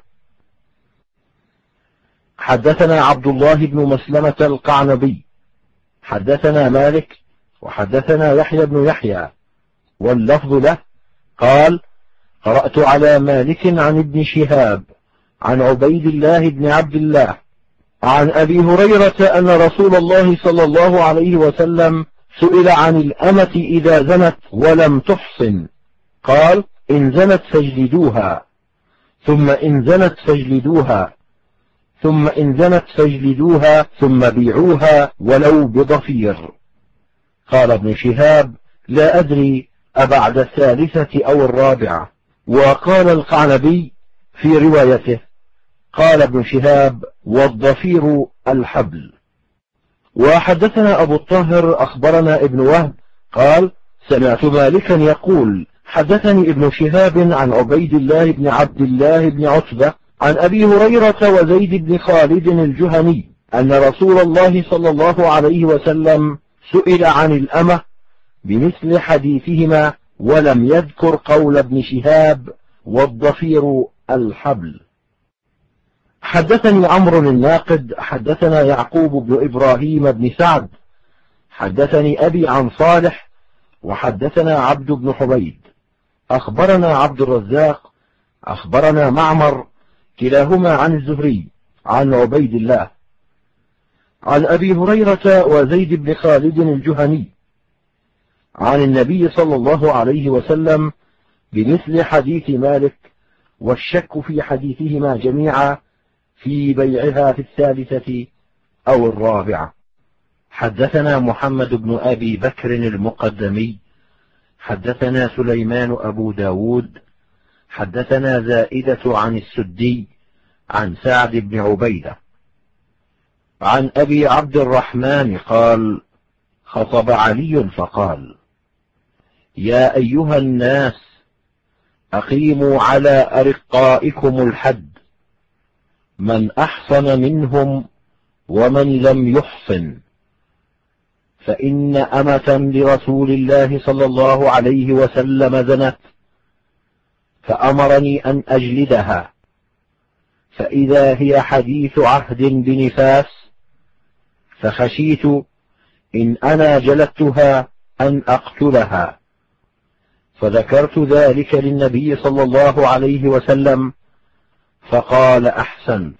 حدثنا عبد الله بن مسلمة القعنبي حدثنا مالك وحدثنا يحيى بن يحيى واللفظ له قال: قرأت على مالك عن ابن شهاب عن عبيد الله بن عبد الله عن أبي هريرة أن رسول الله صلى الله عليه وسلم سئل عن الأمة إذا زنت ولم تحصن، قال: إن زنت فاجلدوها، ثم إن زنت فاجلدوها، ثم إن زنت فاجلدوها، ثم بيعوها ولو بضفير. قال ابن شهاب: لا أدري أبعد 3 أو 4. وقال القعنبي في روايته: قال ابن شهاب: والضفير الحبل. وحدثنا أبو الطاهر أخبرنا ابن وهب قال: سمعت مالكا يقول: حدثني ابن شهاب عن عبيد الله بن عبد الله بن عتبة عن أبي هريرة وزيد بن خالد الجهني أن رسول الله صلى الله عليه وسلم سئل عن الأمة بمثل حديثهما، ولم يذكر قول ابن شهاب: والضفير الحبل. حدثني عمرو الناقد حدثنا يعقوب بن إبراهيم بن سعد حدثني أبي عن صالح وحدثنا عبد بن حميد أخبرنا عبد الرزاق أخبرنا معمر كلاهما عن الزهري عن عبيد الله عن أبي هريرة وزيد بن خالد الجهني عن النبي صلى الله عليه وسلم بمثل حديث مالك، والشك في حديثهما جميعا في بيعها في 3 أو 4. حدثنا محمد بن أبي بكر المقدمي حدثنا سليمان أبو داود حدثنا زائدة عن السدي عن سعد بن عبيدة عن أبي عبد الرحمن قال: خطب علي فقال: يا أيها الناس، أقيموا على أرقائكم الحد، من أحصن منهم ومن لم يحصن، فإن أمة لرسول الله صلى الله عليه وسلم زنت، فأمرني أن أجلدها، فإذا هي حديث عهد بنفاس، فخشيت إن أنا جلدتها أن أقتلها، فذكرت ذلك للنبي صلى الله عليه وسلم، فقال: أحسنت.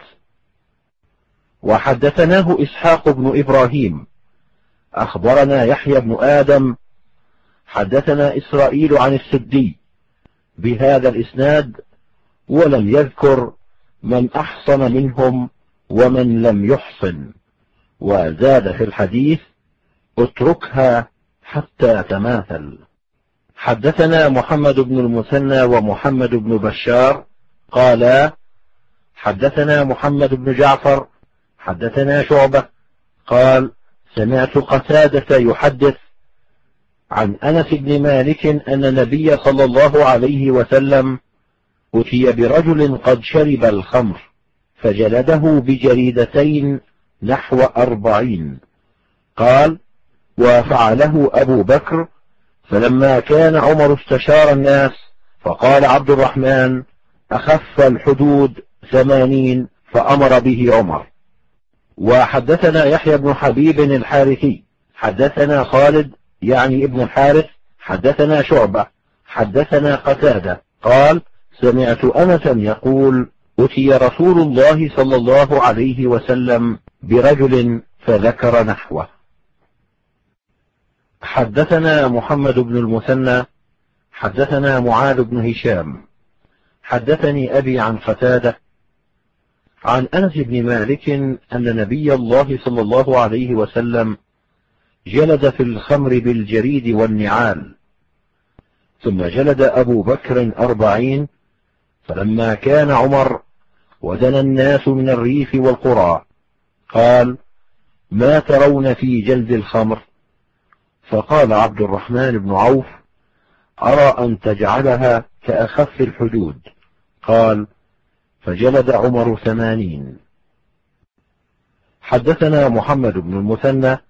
وحدثناه إسحاق بن إبراهيم أخبرنا يحيى بن آدم حدثنا إسرائيل عن السدي بهذا الإسناد، ولم يذكر من أحصن منهم ومن لم يحصن، وزاد في الحديث: اتركها حتى تماثل. حدثنا محمد بن المثنى ومحمد بن بشار قالا: حدثنا محمد بن جعفر حدثنا شعبة قال: سمعت قتادة يحدث عن أنس بن مالك أن النبي صلى الله عليه وسلم أتي برجل قد شرب الخمر، فجلده بجريدتين نحو 40. قال: وفعله أبو بكر، فلما كان عمر استشار الناس، فقال عبد الرحمن: أخف الحدود 80، فأمر به عمر. وحدثنا يحيى بن حبيب الحارثي حدثنا خالد يعني ابن الحارث حدثنا شعبة حدثنا قتادة قال: سمعت أنسا يقول: أتي رسول الله صلى الله عليه وسلم برجل، فذكر نحوه. حدثنا محمد بن المثنى حدثنا معاذ بن هشام حدثني أبي عن قتادة عن أنس بن مالك أن نبي الله صلى الله عليه وسلم جلد في الخمر بالجريد والنعال، ثم جلد أبو بكر 40، فلما كان عمر ودنا الناس من الريف والقرى قال: ما ترون في جلد الخمر؟ فقال عبد الرحمن بن عوف: أرى أن تجعلها كأخف الحدود. قال: فجلد عمر 80. حدثنا محمد بن المثنى